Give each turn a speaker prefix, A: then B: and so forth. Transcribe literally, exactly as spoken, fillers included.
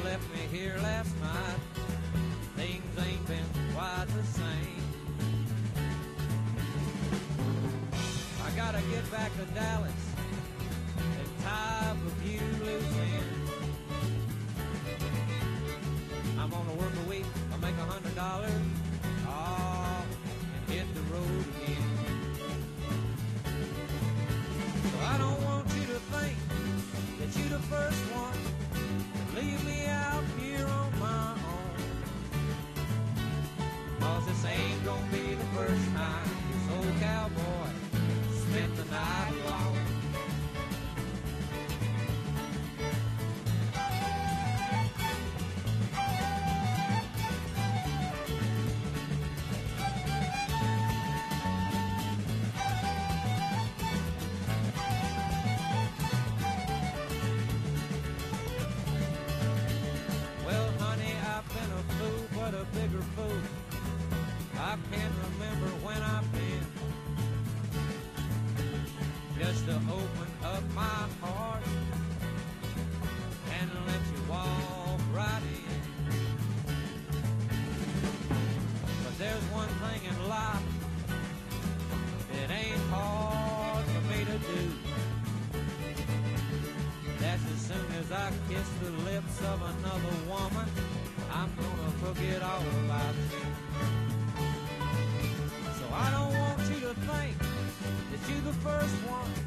A: left me here last night. Things ain't been quite the same. I gotta get back to Dallas and tie up a few loose ends. I'm gonna work a week, I'll make a hundred dollars, oh, and hit the road again. So I don't want you to think that you're the first one to leave me out here on my own. Cause this ain't gonna be the first time this old cowboy spent the night alone. But a bigger fool, I can't remember when I've been. Just to open up my heart and let you walk right in. But there's one thing in life that ain't hard for me to do. That's as soon as I kiss the lips of another woman, I'm gonna forget all about you. So I don't want you to think that you're the first one